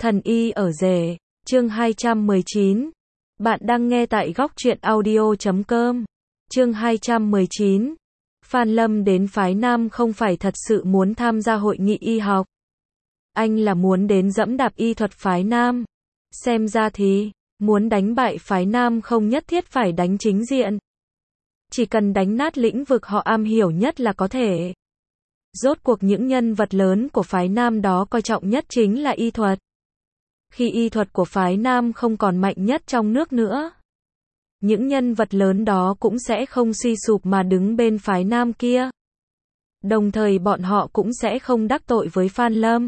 Thần y ở rể, chương 219. Bạn đang nghe tại góc truyện audio.com. Chương 219. Phan Lâm đến phái Nam không phải thật sự muốn tham gia hội nghị y học. Anh là muốn đến dẫm đạp y thuật phái Nam. Xem ra thì, muốn đánh bại phái Nam không nhất thiết phải đánh chính diện. Chỉ cần đánh nát lĩnh vực họ am hiểu nhất là có thể. Rốt cuộc những nhân vật lớn của phái Nam đó coi trọng nhất chính là y thuật. Khi y thuật của phái Nam không còn mạnh nhất trong nước nữa, những nhân vật lớn đó cũng sẽ không suy sụp mà đứng bên phái Nam kia. Đồng thời bọn họ cũng sẽ không đắc tội với Phan Lâm.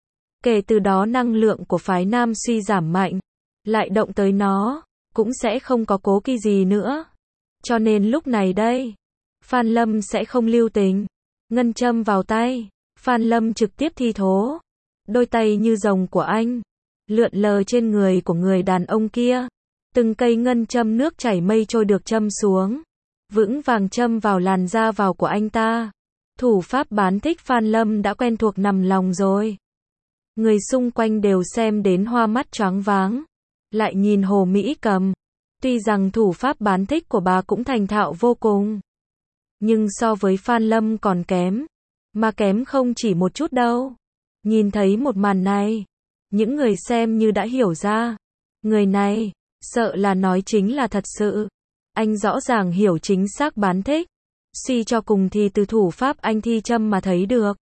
Kể từ đó năng lượng của phái Nam suy giảm mạnh, lại động tới nó, cũng sẽ không có cố kỵ gì nữa. Cho nên lúc này đây, Phan Lâm sẽ không lưu tình. Ngân châm vào tay, Phan Lâm trực tiếp thi thố. Đôi tay như rồng của anh lượn lờ trên người của người đàn ông kia. Từng cây ngân châm nước chảy mây trôi được châm xuống, vững vàng châm vào làn da vào của anh ta. Thủ pháp bán thích Phan Lâm đã quen thuộc nằm lòng rồi. Người xung quanh đều xem đến hoa mắt choáng váng. Lại nhìn Hồ Mỹ Cầm. Tuy rằng thủ pháp bán thích của bà cũng thành thạo vô cùng, nhưng so với Phan Lâm còn kém. Mà kém không chỉ một chút đâu. Nhìn thấy một màn này, những người xem như đã hiểu ra. Người này, sợ là nói chính là thật sự. Anh rõ ràng hiểu chính xác bán thích. Suy cho cùng thì từ thủ pháp anh thi châm mà thấy được.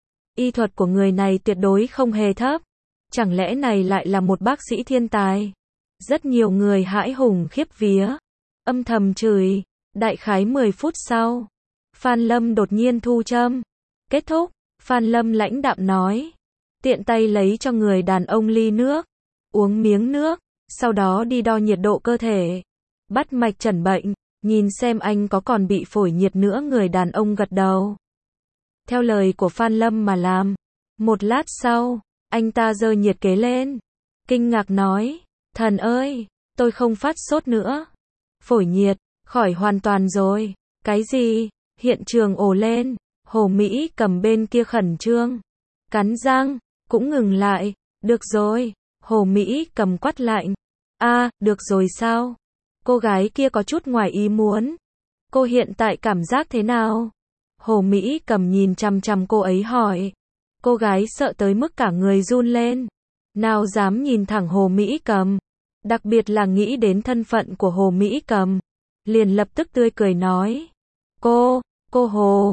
Y thuật của người này tuyệt đối không hề thấp. Chẳng lẽ này lại là một bác sĩ thiên tài? Rất nhiều người hãi hùng khiếp vía, âm thầm chửi. Đại khái 10 phút sau, Phan Lâm đột nhiên thu châm. Kết thúc, Phan Lâm lãnh đạm nói. Tiện tay lấy cho người đàn ông ly nước. Uống miếng nước, sau đó đi đo nhiệt độ cơ thể. Bắt mạch chẩn bệnh, nhìn xem anh có còn bị phổi nhiệt nữa. Người đàn ông gật đầu, theo lời của Phan Lâm mà làm. Một lát sau, anh ta giơ nhiệt kế lên, kinh ngạc nói. Thần ơi, tôi không phát sốt nữa. Phổi nhiệt, khỏi hoàn toàn rồi. Cái gì? Hiện trường ồ lên. Hồ Mỹ Cầm bên kia khẩn trương, cắn răng, cũng ngừng lại. Được rồi, Hồ Mỹ Cầm quát lạnh. Được rồi sao? Cô gái kia có chút ngoài ý muốn. Cô hiện tại cảm giác thế nào? Hồ Mỹ Cầm nhìn chằm chằm cô ấy hỏi. Cô gái sợ tới mức cả người run lên. Nào dám nhìn thẳng Hồ Mỹ Cầm. Đặc biệt là nghĩ đến thân phận của Hồ Mỹ Cầm. Liền lập tức tươi cười nói. Cô Hồ,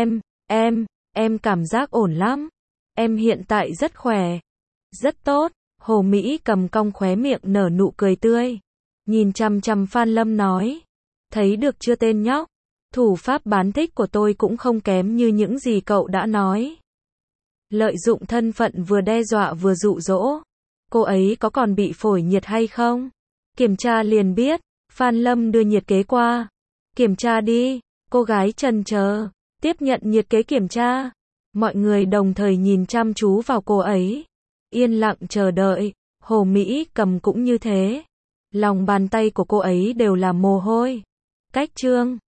em cảm giác ổn lắm. Em hiện tại rất khỏe. Rất tốt. Hồ Mỹ Cầm cong khóe miệng nở nụ cười tươi. Nhìn chằm chằm Phan Lâm nói. Thấy được chưa tên nhóc? Thủ pháp bán thích của tôi cũng không kém như những gì cậu đã nói. Lợi dụng thân phận vừa đe dọa vừa dụ dỗ. Cô ấy có còn bị phổi nhiệt hay không? Kiểm tra liền biết. Phan Lâm đưa nhiệt kế qua. Kiểm tra đi. Cô gái chần chờ, tiếp nhận nhiệt kế kiểm tra. Mọi người đồng thời nhìn chăm chú vào cô ấy, yên lặng chờ đợi. Hồ Mỹ Cầm cũng như thế. Lòng bàn tay của cô ấy đều là mồ hôi. Cách chương